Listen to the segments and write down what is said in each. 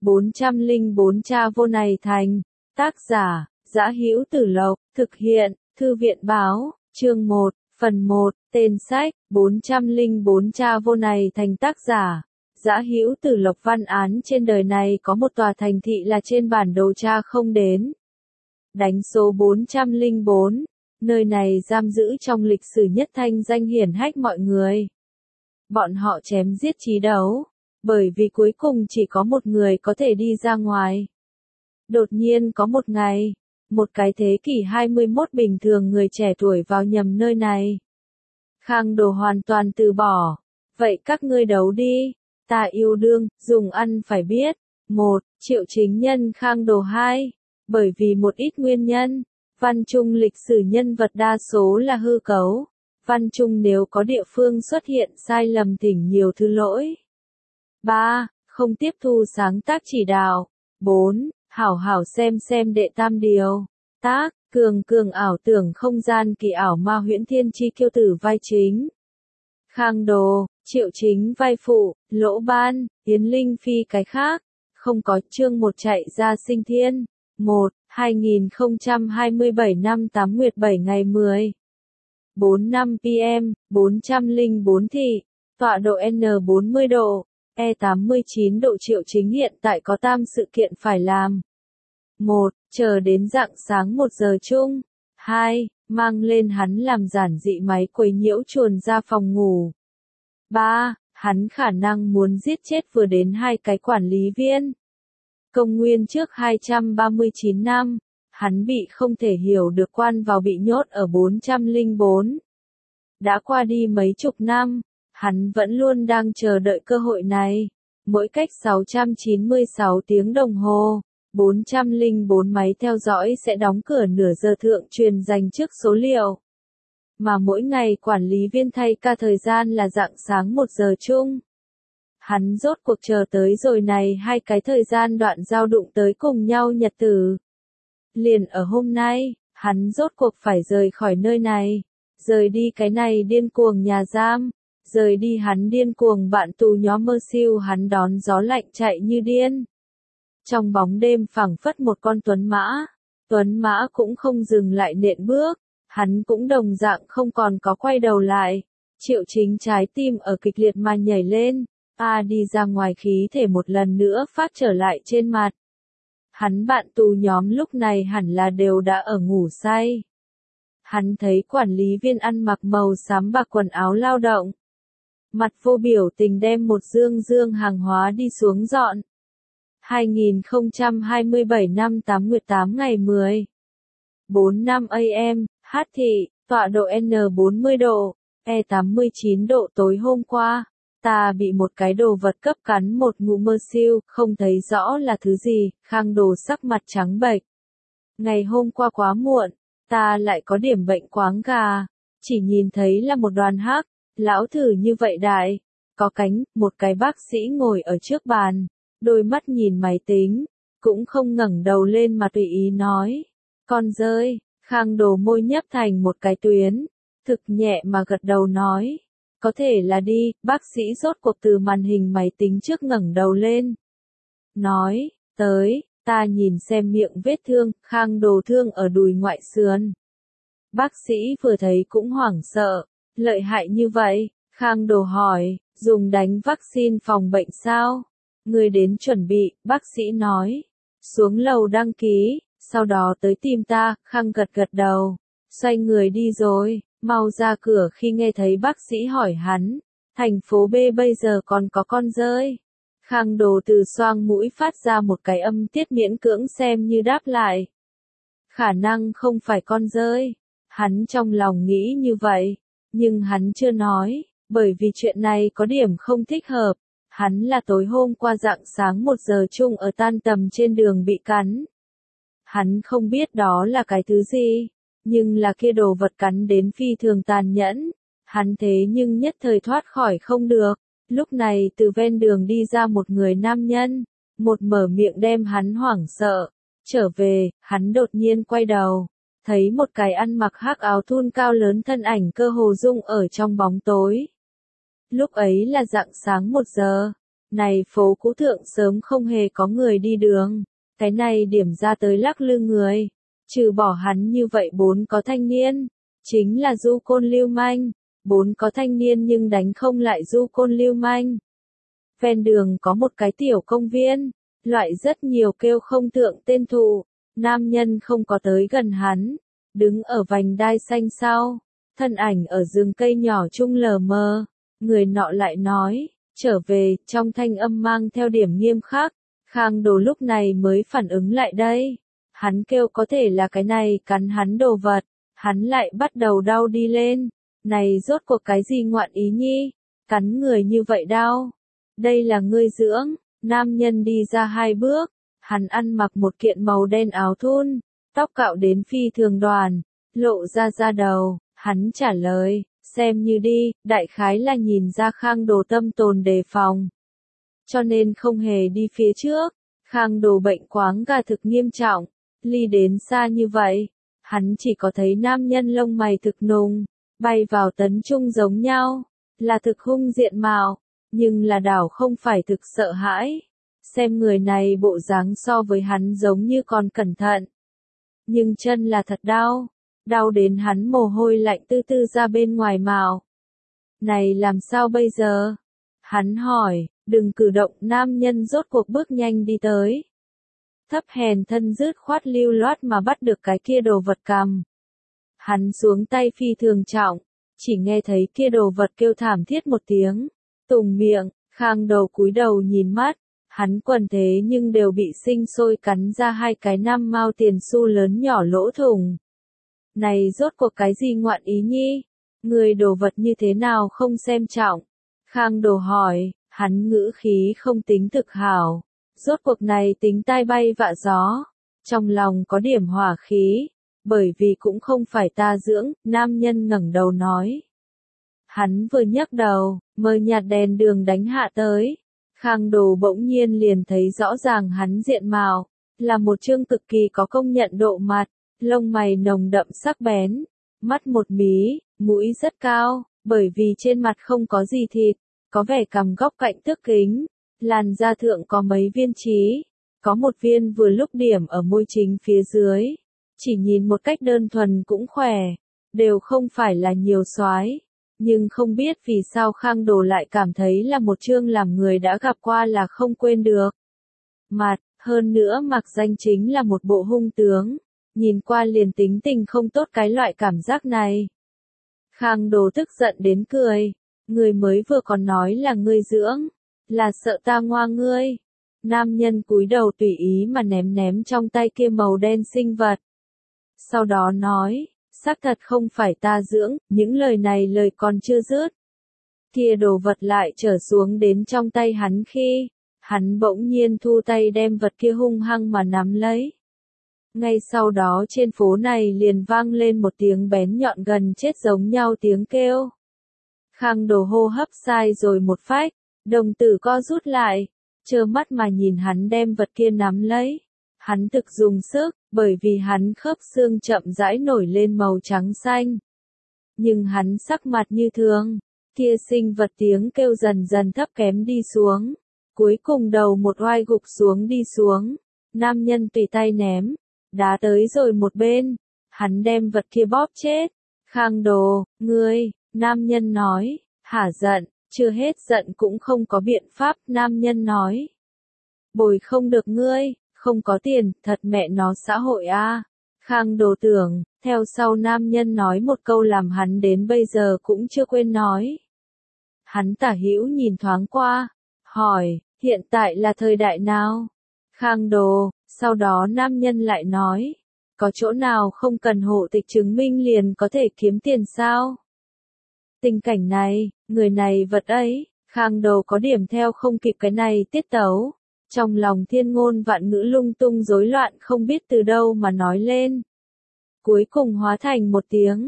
404 Cha vô này thành. Tác giả, Dã Hữu Tử Lộc, thực hiện, Thư viện Báo, chương 1, phần 1, tên sách, 404 Cha vô này thành. Tác giả, Dã Hữu Tử Lộc. Văn án: trên đời này có một tòa thành thị là trên bản đồ cha không đến. Đánh số 404, nơi này giam giữ trong lịch sử nhất thanh danh hiển hách mọi người. Bọn họ chém giết chí đấu, bởi vì cuối cùng chỉ có một người có thể đi ra ngoài. Đột nhiên có một ngày, một cái thế kỷ 21 bình thường người trẻ tuổi vào nhầm nơi này. Khang Đồ hoàn toàn từ bỏ. Vậy các ngươi đấu đi, ta yêu đương, dùng ăn phải biết. 1. Triệu Chính Nhân Khang Đồ. 2. Bởi vì một ít nguyên nhân, văn chung lịch sử nhân vật đa số là hư cấu. Văn chung nếu có địa phương xuất hiện sai lầm thỉnh nhiều thứ lỗi. 3. Không tiếp thu sáng tác chỉ đạo. 4. Hảo hảo xem đệ tam điều. Tác, cường ảo tưởng không gian kỳ ảo ma huyễn thiên chi kiêu tử vai chính. Khang Đồ, Triệu Chính vai phụ, Lỗ Ban, Yến Linh Phi cái khác. Không có. Chương 1 chạy ra sinh thiên. 1. 2027 năm 8 nguyệt 7 ngày 10. 45 PM, 404 thị. Tọa độ N40 độ, E89 độ. Triệu Chính hiện tại có tam sự kiện phải làm. 1. Chờ đến rạng sáng 1 giờ chung. 2. Mang lên hắn làm giản dị máy quấy nhiễu chuồn ra phòng ngủ. 3. Hắn khả năng muốn giết chết vừa đến 2 cái quản lý viên. Công nguyên trước 239 năm, hắn bị không thể hiểu được quan vào bị nhốt ở 404. Đã qua đi mấy chục năm, hắn vẫn luôn đang chờ đợi cơ hội này. Mỗi cách 696 tiếng đồng hồ, 404 máy theo dõi sẽ đóng cửa nửa giờ thượng truyền dành trước số liệu. Mà mỗi ngày quản lý viên thay ca thời gian là rạng sáng 1 giờ chung. Hắn rốt cuộc chờ tới rồi này 2 cái thời gian đoạn giao đụng tới cùng nhau nhật tử. Liền ở hôm nay, hắn rốt cuộc phải rời khỏi nơi này, rời đi cái này điên cuồng nhà giam, rời đi hắn điên cuồng bạn tù nhóm mơ siêu hắn đón gió lạnh chạy như điên. Trong bóng đêm phảng phất một con tuấn mã cũng không dừng lại nện bước, hắn cũng đồng dạng không còn có quay đầu lại. Triệu Chính trái tim ở kịch liệt mà nhảy lên, đi ra ngoài khí thể một lần nữa phát trở lại trên mặt. Hắn bạn tù nhóm lúc này hẳn là đều đã ở ngủ say. Hắn thấy quản lý viên ăn mặc màu xám bạc quần áo lao động. Mặt vô biểu tình đem một dương hàng hóa đi xuống dọn. 2027 năm 8 nguyệt 8 ngày 10. 45 AM, Hát thị, tọa độ N40 độ, E89 độ. Tối hôm qua, ta bị một cái đồ vật cấp cắn một ngụm mơ siêu, không thấy rõ là thứ gì. Khang Đồ sắc mặt trắng bệch. Ngày hôm qua quá muộn, ta lại có điểm bệnh quáng gà, chỉ nhìn thấy là một đoàn hắc, lão thử như vậy đại, có cánh. Một cái bác sĩ ngồi ở trước bàn, đôi mắt nhìn máy tính, cũng không ngẩng đầu lên mà tùy ý nói. Con dơi. Khang Đồ môi nhấp thành một cái tuyến, thực nhẹ mà gật đầu nói. Có thể là đi. Bác sĩ rốt cuộc từ màn hình máy tính trước ngẩng đầu lên. Nói, tới, ta nhìn xem miệng vết thương. Khang Đồ thương ở đùi ngoại sườn. Bác sĩ vừa thấy cũng hoảng sợ. Lợi hại như vậy? Khang Đồ hỏi, dùng đánh vaccine phòng bệnh sao? Người đến chuẩn bị, bác sĩ nói. Xuống lầu đăng ký, sau đó tới tìm ta. Khang gật đầu, xoay người đi rồi. Mau ra cửa khi nghe thấy bác sĩ hỏi hắn, thành phố B bây giờ còn có con dơi? Khang Đồ từ xoang mũi phát ra một cái âm tiết miễn cưỡng xem như đáp lại. Khả năng không phải con dơi. Hắn trong lòng nghĩ như vậy, nhưng hắn chưa nói, bởi vì chuyện này có điểm không thích hợp. Hắn là tối hôm qua rạng sáng 1 giờ chung ở tan tầm trên đường bị cắn. Hắn không biết đó là cái thứ gì, nhưng là kia đồ vật cắn đến phi thường tàn nhẫn. Hắn thế nhưng nhất thời thoát khỏi không được. Lúc này từ ven đường đi ra một người nam nhân, một mở miệng đem hắn hoảng sợ. Trở về, hắn đột nhiên quay đầu, thấy một cái ăn mặc hắc áo thun cao lớn thân ảnh cơ hồ rung ở trong bóng tối. Lúc ấy là rạng sáng 1 giờ, Này phố cũ thượng sớm không hề có người đi đường. Cái này điểm ra tới lắc lư người. Trừ bỏ hắn như vậy 4 có thanh niên. Chính là du côn lưu manh. 4 có thanh niên nhưng đánh không lại du côn lưu manh. Ven đường có một cái tiểu công viên. Loại rất nhiều kêu không thượng tên thụ. Nam nhân không có tới gần hắn. Đứng ở vành đai xanh sau. Thân ảnh ở rừng cây nhỏ chung lờ mờ. Người nọ lại nói. Trở về, trong thanh âm mang theo điểm nghiêm khắc. Khang Đồ lúc này mới phản ứng lại đây. Hắn kêu có thể là cái này cắn hắn đồ vật. Hắn lại bắt đầu đau đi lên. Này rốt cuộc cái gì ngoạn ý nhi? Cắn người như vậy đau. Đây là ngươi dưỡng. Nam nhân đi ra 2 bước. Hắn ăn mặc một kiện màu đen áo thun. Tóc cạo đến phi thường đoàn. Lộ ra đầu. Hắn trả lời. Xem như đi, đại khái là nhìn ra Khang Đồ tâm tồn đề phòng. Cho nên không hề đi phía trước. Khang Đồ bệnh quáng gà thực nghiêm trọng. Ly đến xa như vậy. Hắn chỉ có thấy nam nhân lông mày thực nùng. Bay vào tấn trung giống nhau. Là thực hung diện mạo. Nhưng là đảo không phải thực sợ hãi. Xem người này bộ dáng so với hắn giống như còn cẩn thận. Nhưng chân là thật đau. Đau đến hắn mồ hôi lạnh tư tư ra bên ngoài mạo. Này làm sao bây giờ? Hắn hỏi, đừng cử động. Nam nhân rốt cuộc bước nhanh đi tới. Thấp hèn thân dứt khoát lưu loát mà bắt được cái kia đồ vật cầm. Hắn xuống tay phi thường trọng. Chỉ nghe thấy kia đồ vật kêu thảm thiết một tiếng. Tùng miệng, Khang Đầu cúi đầu nhìn mắt. Hắn quần thế nhưng đều bị sinh sôi cắn ra 2 cái 5 mao tiền xu lớn nhỏ lỗ thủng. Này rốt cuộc cái gì ngoạn ý nhi? Người đồ vật như thế nào không xem trọng? Khang Đồ hỏi, hắn ngữ khí không tính thực hảo. Rốt cuộc này tính tai bay vạ gió. Trong lòng có điểm hỏa khí. Bởi vì cũng không phải ta dưỡng, nam nhân ngẩng đầu nói. Hắn vừa nhấc đầu, mờ nhạt đèn đường đánh hạ tới. Khang Đồ bỗng nhiên liền thấy rõ ràng hắn diện mạo. Là một trương cực kỳ có công nhận độ mặt. Lông mày nồng đậm sắc bén, mắt một mí, mũi rất cao, bởi vì trên mặt không có gì thịt, có vẻ cằm góc cạnh tước kính, làn da thượng có mấy viên trí, có một viên vừa lúc điểm ở môi chính phía dưới, chỉ nhìn một cách đơn thuần cũng khỏe, đều không phải là nhiều soái, nhưng không biết vì sao Khang Đồ lại cảm thấy là một chương làm người đã gặp qua là không quên được. Mặt, hơn nữa mặc danh chính là một bộ hung tướng. Nhìn qua liền tính tình không tốt cái loại cảm giác này. Khang Đồ tức giận đến cười. Người mới vừa còn nói là ngươi dưỡng. Là sợ ta ngoa ngươi. Nam nhân cúi đầu tùy ý mà ném trong tay kia màu đen sinh vật. Sau đó nói, xác thật không phải ta dưỡng, những lời này lời còn chưa dứt. Kia đồ vật lại trở xuống đến trong tay hắn khi, hắn bỗng nhiên thu tay đem vật kia hung hăng mà nắm lấy. Ngay sau đó trên phố này liền vang lên một tiếng bén nhọn gần chết giống nhau tiếng kêu. Khang Đồ hô hấp sai rồi một phách, đồng tử co rút lại, trơ mắt mà nhìn hắn đem vật kia nắm lấy. Hắn thực dùng sức, bởi vì hắn khớp xương chậm rãi nổi lên màu trắng xanh. Nhưng hắn sắc mặt như thường, kia sinh vật tiếng kêu dần dần thấp kém đi xuống. Cuối cùng đầu một oai gục xuống đi xuống, nam nhân tùy tay ném. Đá tới rồi một bên, hắn đem vật kia bóp chết. Khang Đồ, ngươi, nam nhân nói, hả giận, chưa hết giận cũng không có biện pháp, nam nhân nói. Bồi không được ngươi, không có tiền, thật mẹ nó xã hội a. Khang Đồ tưởng, theo sau nam nhân nói một câu làm hắn đến bây giờ cũng chưa quên nói. Hắn tả hữu nhìn thoáng qua, hỏi, hiện tại là thời đại nào? Khang Đồ, sau đó nam nhân lại nói, có chỗ nào không cần hộ tịch chứng minh liền có thể kiếm tiền sao? Tình cảnh này, người này vật ấy, Khang Đồ có điểm theo không kịp cái này tiết tấu. Trong lòng thiên ngôn vạn ngữ lung tung rối loạn không biết từ đâu mà nói lên. Cuối cùng hóa thành một tiếng,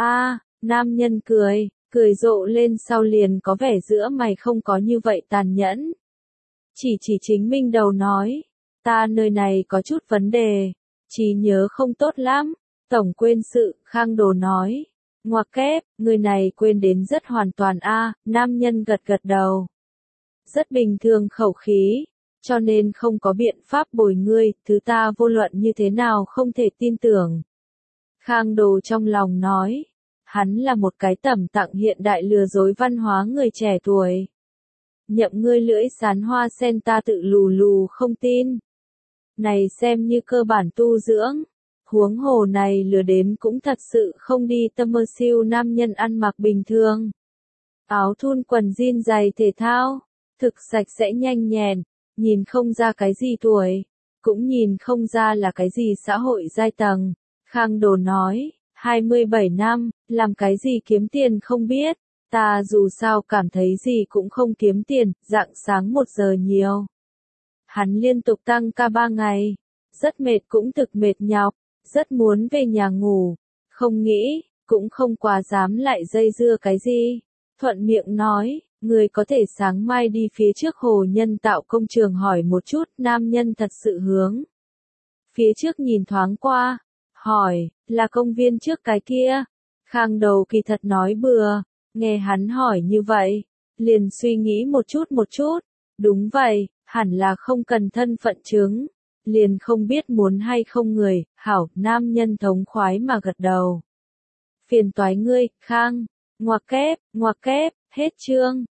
nam nhân cười rộ lên sau liền có vẻ giữa mày không có như vậy tàn nhẫn. Chỉ chính minh đầu nói, ta nơi này có chút vấn đề, trí nhớ không tốt lắm, tổng quên sự, Khang Đồ nói. Ngoặc kép, người này quên đến rất hoàn toàn nam nhân gật đầu. rất bình thường khẩu khí, cho nên không có biện pháp bồi ngươi, thứ ta vô luận như thế nào không thể tin tưởng. Khang Đồ trong lòng nói, hắn là một cái tẩm tặng hiện đại lừa dối văn hóa người trẻ tuổi. Nhậm ngươi lưỡi sán hoa sen ta tự lù lù không tin. Này xem như cơ bản tu dưỡng. Huống hồ này lừa đến cũng thật sự không đi tâm mơ siêu nam nhân ăn mặc bình thường. Áo thun quần jean giày thể thao, thực sạch sẽ nhanh nhẹn, nhìn không ra cái gì tuổi, cũng nhìn không ra là cái gì xã hội giai tầng. Khang Đồ nói, 27 năm, làm cái gì kiếm tiền không biết, ta dù sao cảm thấy gì cũng không kiếm tiền, rạng sáng 1 giờ nhiều. Hắn liên tục tăng ca 3 ngày, rất mệt cũng thực mệt nhọc, rất muốn về nhà ngủ, không nghĩ, cũng không quá dám lại dây dưa cái gì. Thuận miệng nói, người có thể sáng mai đi phía trước hồ nhân tạo công trường hỏi một chút, nam nhân thật sự hướng. Phía trước nhìn thoáng qua, hỏi, là công viên trước cái kia. Khang Đầu kỳ thật nói bừa, nghe hắn hỏi như vậy, liền suy nghĩ một chút, đúng vậy, hẳn là không cần thân phận chứng, liền không biết muốn hay không người, hảo, nam nhân thống khoái mà gật đầu. Phiền toái ngươi, Khang, ngoặc kép, hết chương.